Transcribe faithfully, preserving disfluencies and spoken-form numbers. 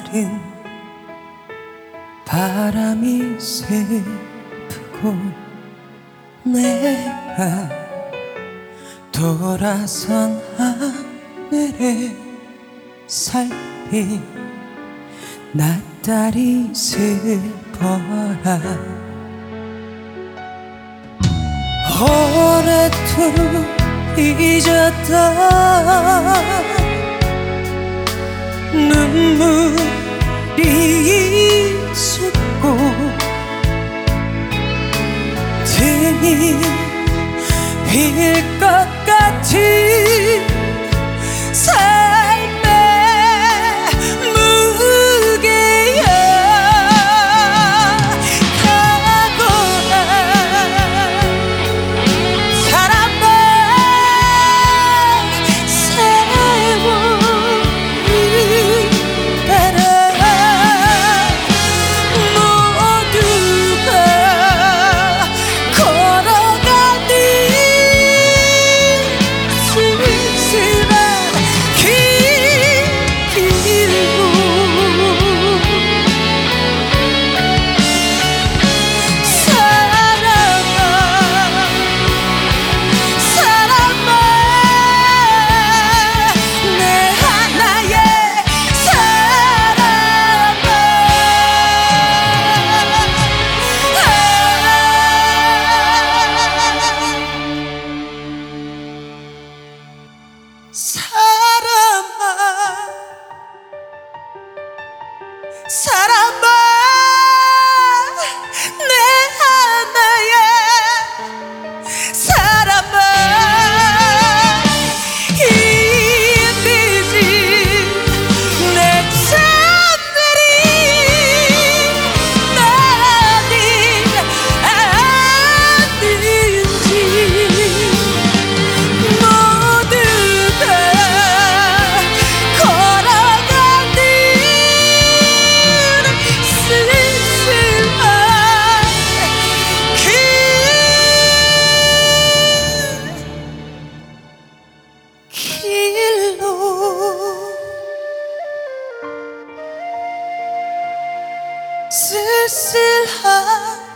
날은 바람이 슬프고 내가 돌아선 하늘에 살핀 낯달이 슬퍼라. 오랫도록 잊었던 눈물이 있었고 등이 휠 것 같은 삶의 무게야. 가고난 사랑만 세월이 따라 모두가 걸어가는 쓸쓸한 길로 사랑아 사랑아 내 하나의 사랑아. 사랑아 사랑아 내 하나의 사랑아. 힘들지 내 잠들이 나는 아는지 모두가 걸어가는 쓸쓸한 그 길로 쓸쓸한